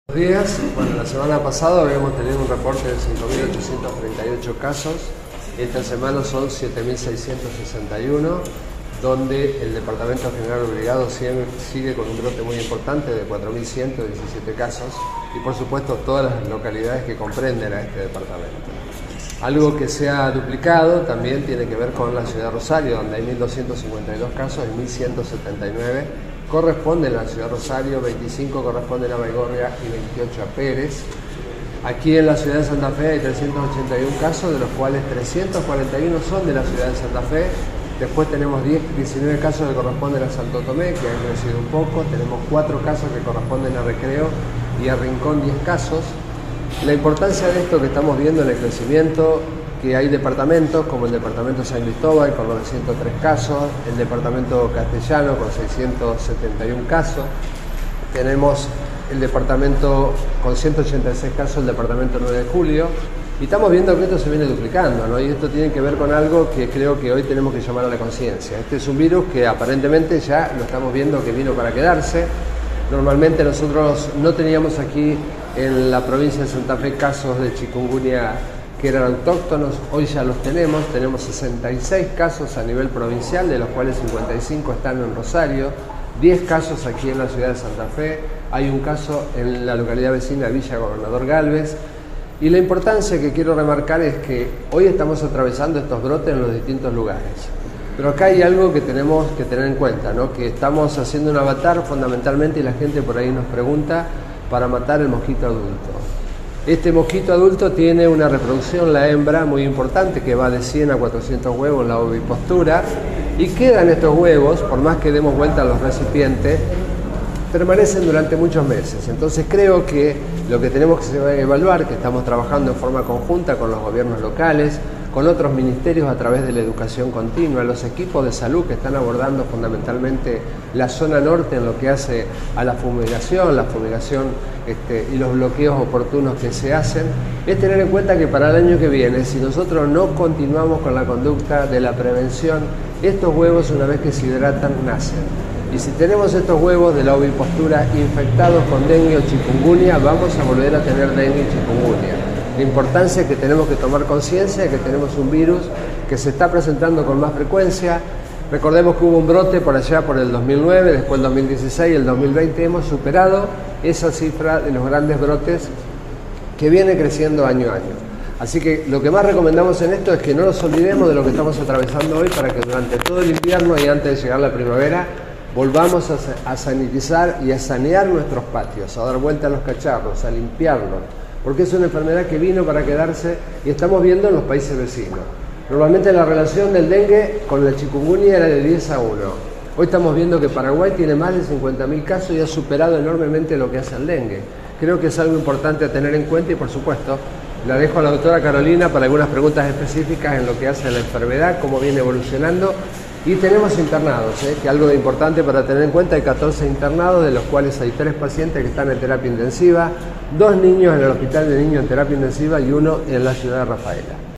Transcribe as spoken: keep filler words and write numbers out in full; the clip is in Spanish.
Buenos días. Bueno, la semana pasada habíamos tenido un reporte de cinco mil ochocientos treinta y ocho casos. Esta semana son siete mil seiscientos sesenta y uno, donde el Departamento General Obligado sigue, sigue con un brote muy importante de cuatro mil ciento diecisiete casos y por supuesto todas las localidades que comprenden a este departamento. Algo que se ha duplicado también tiene que ver con la ciudad de Rosario, donde hay mil doscientos cincuenta y dos casos y mil ciento setenta y nueve corresponden a la ciudad de Rosario, veinticinco corresponden a Baigorria y veintiocho a Pérez. Aquí en la ciudad de Santa Fe hay trescientos ochenta y uno casos, de los cuales trescientos cuarenta y uno son de la ciudad de Santa Fe. Después tenemos diez, diecinueve casos que corresponden a Santo Tomé, que han crecido un poco. Tenemos cuatro casos que corresponden a Recreo y a Rincón diez casos. La importancia de esto que estamos viendo en el crecimiento, que hay departamentos como el departamento San Cristóbal con novecientos tres casos, el departamento Castellano con seiscientos setenta y uno casos, tenemos el departamento con ciento ochenta y seis casos, el departamento nueve de julio, y estamos viendo que esto se viene duplicando, ¿no? Y esto tiene que ver con algo que creo que hoy tenemos que llamar a la conciencia. Este es un virus que aparentemente ya lo estamos viendo que vino para quedarse. Normalmente nosotros no teníamos aquí en la provincia de Santa Fe casos de chikungunya que eran autóctonos, hoy ya los tenemos, tenemos sesenta y seis casos a nivel provincial, de los cuales cincuenta y cinco están en Rosario, diez casos aquí en la ciudad de Santa Fe, hay un caso en la localidad vecina Villa Gobernador Galvez, y la importancia que quiero remarcar es que hoy estamos atravesando estos brotes en los distintos lugares. Pero acá hay algo que tenemos que tener en cuenta, ¿no? Que estamos haciendo un avatar fundamentalmente, y la gente por ahí nos pregunta, para matar el mosquito adulto. Este mosquito adulto tiene una reproducción, la hembra, muy importante, que va de cien a cuatrocientos huevos en la ovipostura, y quedan estos huevos, por más que demos vuelta a los recipientes, permanecen durante muchos meses. Entonces creo que lo que tenemos que evaluar, que estamos trabajando en forma conjunta con los gobiernos locales, con otros ministerios a través de la educación continua, los equipos de salud que están abordando fundamentalmente la zona norte en lo que hace a la fumigación, la fumigación este, y los bloqueos oportunos que se hacen, es tener en cuenta que para el año que viene, si nosotros no continuamos con la conducta de la prevención, estos huevos una vez que se hidratan nacen. Y si tenemos estos huevos de la ovipostura infectados con dengue o chikungunya, vamos a volver a tener dengue y chikungunya. La importancia es que tenemos que tomar conciencia de que tenemos un virus que se está presentando con más frecuencia. Recordemos que hubo un brote por allá por el dos mil nueve, después el dos mil dieciséis, el dos mil veinte hemos superado esa cifra de los grandes brotes que viene creciendo año a año. Así que lo que más recomendamos en esto es que no nos olvidemos de lo que estamos atravesando hoy, para que durante todo el invierno y antes de llegar la primavera volvamos a, a sanitizar y a sanear nuestros patios, a dar vuelta a los cacharros, a limpiarlos, porque es una enfermedad que vino para quedarse y estamos viendo en los países vecinos. Normalmente la relación del dengue con la chikungunya era de diez a uno. Hoy estamos viendo que Paraguay tiene más de cincuenta mil casos y ha superado enormemente lo que hace el dengue. Creo que es algo importante a tener en cuenta y, por supuesto, la dejo a la doctora Carolina para algunas preguntas específicas en lo que hace a la enfermedad, cómo viene evolucionando. Y tenemos internados, ¿eh? que algo de importante para tener en cuenta, hay catorce internados, de los cuales hay tres pacientes que están en terapia intensiva, dos niños en el Hospital de Niños en terapia intensiva y uno en la ciudad de Rafaela.